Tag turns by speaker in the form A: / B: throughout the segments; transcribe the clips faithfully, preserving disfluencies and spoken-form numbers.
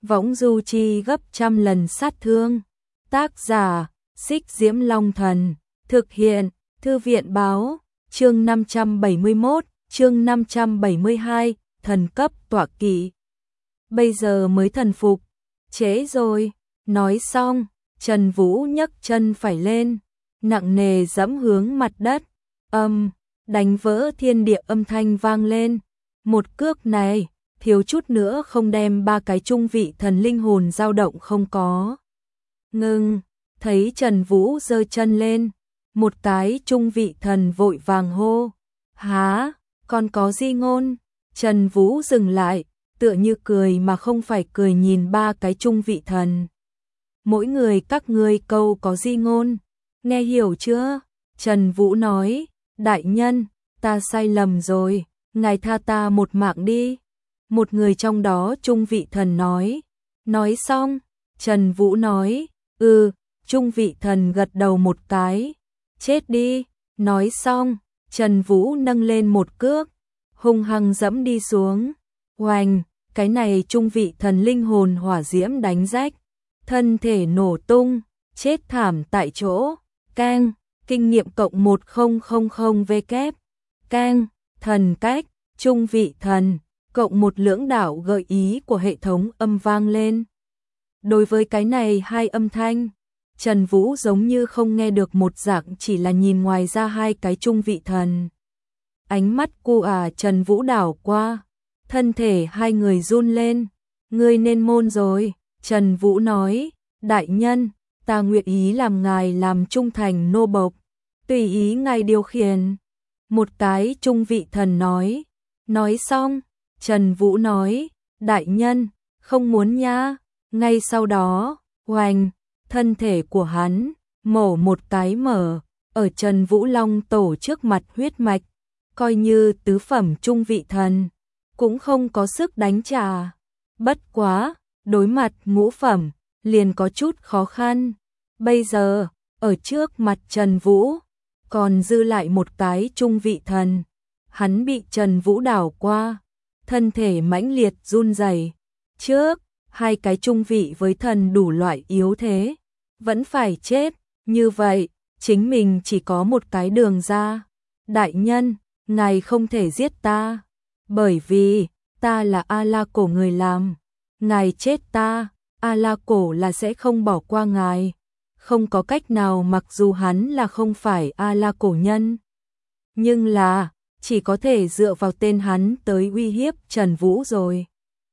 A: võng du chi gấp trăm lần sát thương. Tác giả, Xích Diễm Long Thần, thực hiện, Thư viện báo, chương năm trăm bảy mươi mốt, chương năm trăm bảy mươi hai, thần cấp tọa kỵ. Bây giờ mới thần phục, trễ rồi. Nói xong, Trần Vũ nhấc chân phải lên, nặng nề giẫm hướng mặt đất, âm, đánh vỡ thiên địa âm thanh vang lên. Một cước này, thiếu chút nữa không đem ba cái trung vị thần linh hồn dao động không có. Ngưng, thấy Trần Vũ giơ chân lên, một cái trung vị thần vội vàng hô, há, còn có di ngôn. Trần Vũ dừng lại, tựa như cười mà không phải cười nhìn ba cái trung vị thần. Mỗi người các ngươi câu có di ngôn, nghe hiểu chưa? Trần Vũ nói, đại nhân, ta sai lầm rồi, ngài tha ta một mạng đi. Một người trong đó trung vị thần nói. Nói xong, Trần Vũ nói, ừ, trung vị thần gật đầu một cái, chết đi. Nói xong, Trần Vũ nâng lên một cước, hung hăng dẫm đi xuống. Oanh, cái này trung vị thần linh hồn hỏa diễm đánh rách, thân thể nổ tung, chết thảm tại chỗ. Cang, kinh nghiệm cộng một nghìn V kép. Cang, thần cách, trung vị thần, cộng một lưỡng đảo gợi ý của hệ thống âm vang lên. Đối với cái này hai âm thanh, Trần Vũ giống như không nghe được một dạng, chỉ là nhìn ngoài ra hai cái trung vị thần. Ánh mắt cu à Trần Vũ đảo qua, thân thể hai người run lên. Ngươi nên môn rồi. Trần Vũ nói, đại nhân, ta nguyện ý làm ngài làm trung thành nô bộc, tùy ý ngài điều khiển. Một cái trung vị thần nói. Nói xong, Trần Vũ nói, đại nhân, không muốn nha. Ngay sau đó, oanh, thân thể của hắn, mổ một cái mở, ở Trần Vũ Long tổ trước mặt huyết mạch, coi như tứ phẩm trung vị thần, cũng không có sức đánh trả. Bất quá, đối mặt ngũ phẩm, liền có chút khó khăn. Bây giờ, ở trước mặt Trần Vũ, còn dư lại một cái trung vị thần. Hắn bị Trần Vũ đảo qua, thân thể mãnh liệt run rẩy. Trước, hai cái trung vị với thần đủ loại yếu thế, vẫn phải chết, như vậy, chính mình chỉ có một cái đường ra. Đại nhân, ngài không thể giết ta, bởi vì, ta là A-la cổ người làm. Ngài chết ta, A-la cổ là sẽ không bỏ qua ngài. Không có cách nào mặc dù hắn là không phải A-la cổ nhân. Nhưng là, chỉ có thể dựa vào tên hắn tới uy hiếp Trần Vũ rồi.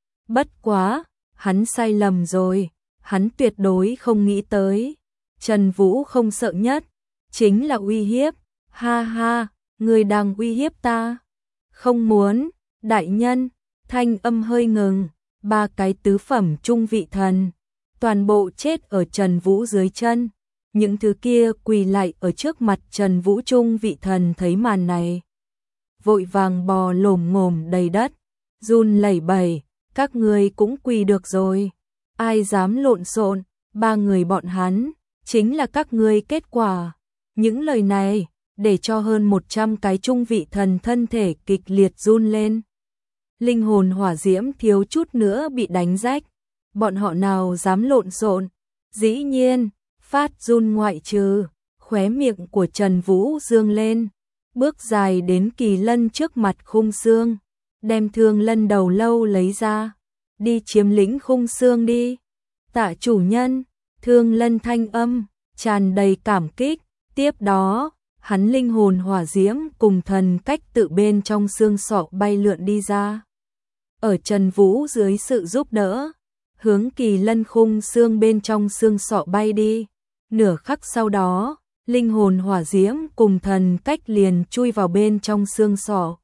A: Bất quá, hắn sai lầm rồi, hắn tuyệt đối không nghĩ tới. Trần Vũ không sợ nhất, chính là uy hiếp. Ha ha, người đang uy hiếp ta. Không muốn, đại nhân, thanh âm hơi ngừng, ba cái tứ phẩm trung vị thần, toàn bộ chết ở Trần Vũ dưới chân. Những thứ kia quỳ lại ở trước mặt Trần Vũ trung vị thần thấy màn này, vội vàng bò lồm ngồm đầy đất, run lẩy bẩy, các ngươi cũng quỳ được rồi, ai dám lộn xộn, ba người bọn hắn, chính là các ngươi kết quả. Những lời này, để cho hơn một trăm cái trung vị thần thân thể kịch liệt run lên. Linh hồn hỏa diễm thiếu chút nữa bị đánh rách, bọn họ nào dám lộn xộn, dĩ nhiên, phát run ngoại trừ, khóe miệng của Trần Vũ dương lên. Bước dài đến Kỳ Lân trước mặt khung xương, đem Thương Lân đầu lâu lấy ra, đi chiếm lĩnh khung xương đi. Tạ chủ nhân, Thương Lân thanh âm, tràn đầy cảm kích. Tiếp đó, hắn linh hồn hỏa diễm cùng thần cách tự bên trong xương sọ bay lượn đi ra. Ở Trần Vũ dưới sự giúp đỡ, hướng Kỳ Lân khung xương bên trong xương sọ bay đi. Nửa khắc sau đó, linh hồn hỏa diễm cùng thần cách liền chui vào bên trong xương sọ.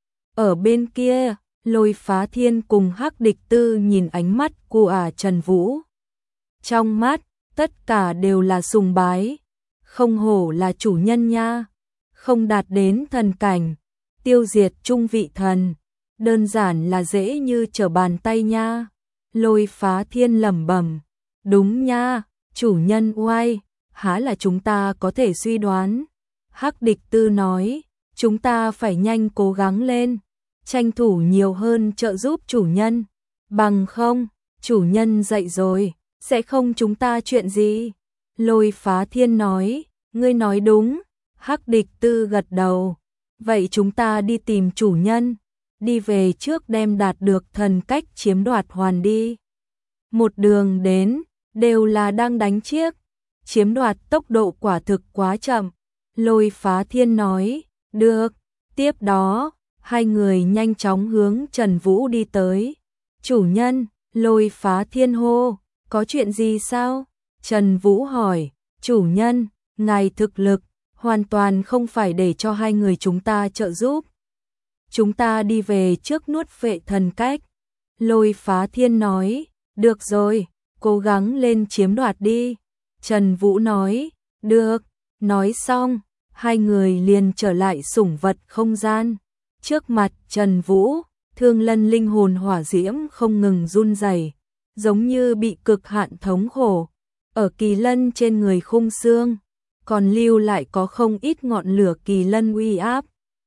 A: Ở bên kia, Lôi Phá Thiên cùng Hắc Địch Tư nhìn ánh mắt của ả Trần Vũ. Trong mắt, tất cả đều là sùng bái. Không hổ là chủ nhân nha, không đạt đến thần cảnh, tiêu diệt trung vị thần, đơn giản là dễ như trở bàn tay nha. Lôi Phá Thiên lẩm bẩm, đúng nha, chủ nhân oai, há là chúng ta có thể suy đoán. Hắc Địch Tư nói, chúng ta phải nhanh cố gắng lên, tranh thủ nhiều hơn trợ giúp chủ nhân, bằng không, chủ nhân dậy rồi, sẽ không chúng ta chuyện gì? Lôi Phá Thiên nói, ngươi nói đúng, Hắc Địch Tư gật đầu, vậy chúng ta đi tìm chủ nhân, đi về trước đem đạt được thần cách chiếm đoạt hoàn đi. Một đường đến, đều là đang đánh chiếc, chiếm đoạt tốc độ quả thực quá chậm. Lôi Phá Thiên nói, được, tiếp đó, hai người nhanh chóng hướng Trần Vũ đi tới. Chủ nhân, Lôi Phá Thiên hô, có chuyện gì sao? Trần Vũ hỏi, chủ nhân, ngài thực lực, hoàn toàn không phải để cho hai người chúng ta trợ giúp. Chúng ta đi về trước nuốt phệ thần cách. Lôi Phá Thiên nói, được rồi, cố gắng lên chiếm đoạt đi. Trần Vũ nói, được, nói xong, hai người liền trở lại sủng vật không gian. Trước mặt Trần Vũ, Thương Lân linh hồn hỏa diễm không ngừng run rẩy, giống như bị cực hạn thống khổ. Ở kỳ lân trên người khung xương, còn lưu lại có không ít ngọn lửa kỳ lân uy áp.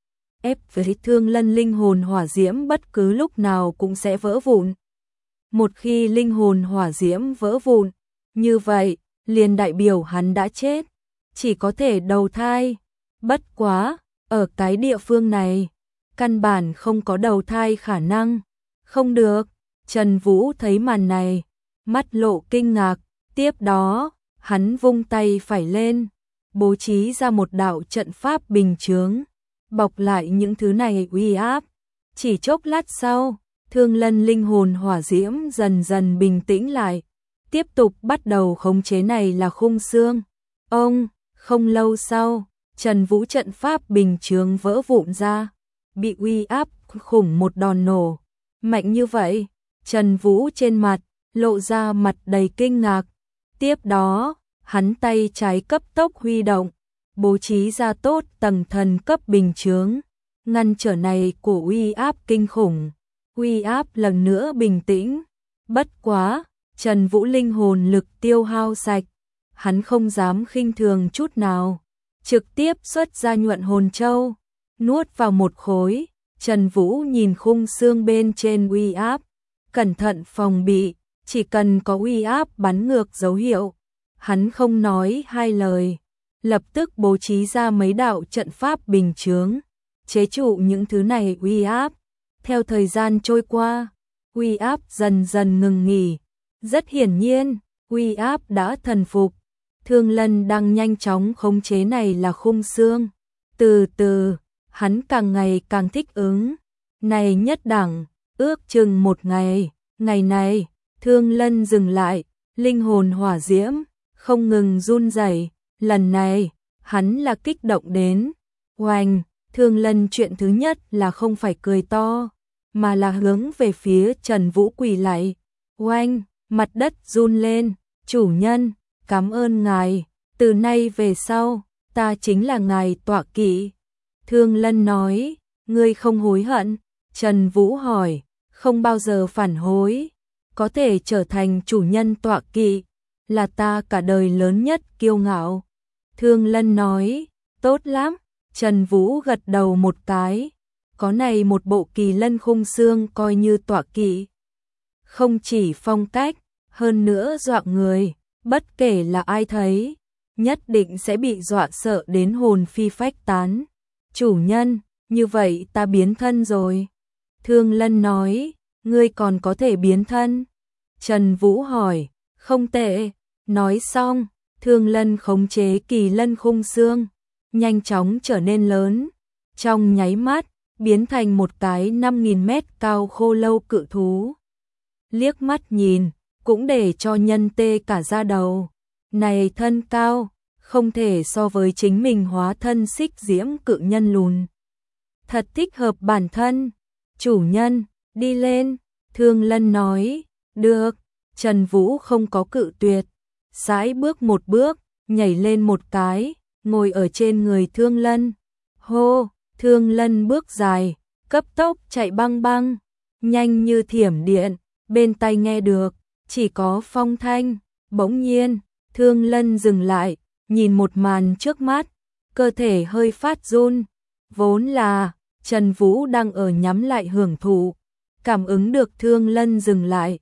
A: Ép với Thương Lân linh hồn hỏa diễm bất cứ lúc nào cũng sẽ vỡ vụn. Một khi linh hồn hỏa diễm vỡ vụn, như vậy, liền đại biểu hắn đã chết, chỉ có thể đầu thai. Bất quá, ở cái địa phương này, căn bản không có đầu thai khả năng. Không được, Trần Vũ thấy màn này, mắt lộ kinh ngạc, tiếp đó, hắn vung tay phải lên, bố trí ra một đạo trận pháp bình chướng, bọc lại những thứ này uy áp. Chỉ chốc lát sau, Thương Lân linh hồn hỏa diễm dần dần bình tĩnh lại, tiếp tục bắt đầu khống chế này là khung xương. Ông, không lâu sau, Trần Vũ trận pháp bình chướng vỡ vụn ra, bị uy áp khủng một đòn nổ. Mạnh như vậy, Trần Vũ trên mặt, lộ ra mặt đầy kinh ngạc. Tiếp đó, hắn tay trái cấp tốc huy động, bố trí ra tốt tầng thần cấp bình chướng, ngăn trở này của uy áp kinh khủng. Uy áp lần nữa bình tĩnh. Bất quá, Trần Vũ linh hồn lực tiêu hao sạch, hắn không dám khinh thường chút nào, trực tiếp xuất ra nhuận hồn châu, nuốt vào một khối. Trần Vũ nhìn khung xương bên trên uy áp, cẩn thận phòng bị, chỉ cần có uy áp bắn ngược dấu hiệu, hắn không nói hai lời, lập tức bố trí ra mấy đạo trận pháp bình chướng, chế trụ những thứ này uy áp. Theo thời gian trôi qua, uy áp dần dần ngừng nghỉ, rất hiển nhiên, uy áp đã thần phục. Thương Lân đang nhanh chóng khống chế này là khung xương. Từ từ, hắn càng ngày càng thích ứng. Này nhất đẳng, ước chừng một ngày, ngày này, Thương Lân dừng lại, linh hồn hỏa diễm, không ngừng run rẩy. Lần này, hắn là kích động đến. Oanh, Thương Lân chuyện thứ nhất là không phải cười to, mà là hướng về phía Trần Vũ quỳ lạy. Oanh, mặt đất run lên, chủ nhân, cảm ơn ngài, từ nay về sau, ta chính là ngài tọa kỵ. Thương Lân nói, ngươi không hối hận? Trần Vũ hỏi, không bao giờ phản hối, có thể trở thành chủ nhân tọa kỵ, là ta cả đời lớn nhất kiêu ngạo. Thương Lân nói, tốt lắm. Trần Vũ gật đầu một cái, có này một bộ kỳ lân khung xương coi như tọa kỵ. Không chỉ phong cách, hơn nữa dọa người, bất kể là ai thấy, nhất định sẽ bị dọa sợ đến hồn phi phách tán. Chủ nhân, như vậy ta biến thân rồi. Thương Lân nói, ngươi còn có thể biến thân? Trần Vũ hỏi, không tệ. Nói xong, Thương Lân khống chế kỳ lân khung xương, nhanh chóng trở nên lớn, trong nháy mắt, biến thành một cái năm nghìn mét cao khô lâu cự thú. Liếc mắt nhìn, cũng để cho nhân tê cả da đầu. Này thân cao, không thể so với chính mình hóa thân xích diễm cự nhân lùn. Thật thích hợp bản thân. Chủ nhân, đi lên. Thương Lân nói, được. Trần Vũ không có cự tuyệt, sải bước một bước, nhảy lên một cái, ngồi ở trên người Thương Lân. Hô, Thương Lân bước dài, cấp tốc chạy băng băng, nhanh như thiểm điện, bên tai nghe được, chỉ có phong thanh. Bỗng nhiên, Thương Lân dừng lại, nhìn một màn trước mắt, cơ thể hơi phát run. Vốn là, Trần Vũ đang ở nhắm lại hưởng thụ, cảm ứng được Thương Lân dừng lại.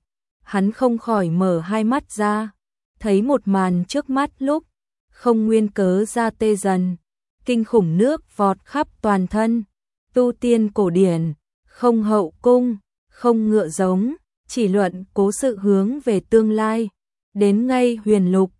A: hắn không khỏi mở hai mắt ra, thấy một màn trước mắt lúc không nguyên cớ ra tê dần, kinh khủng nước vọt khắp toàn thân, tu tiên cổ điển, không hậu cung, không ngựa giống, chỉ luận cố sự hướng về tương lai, đến ngay huyền lục,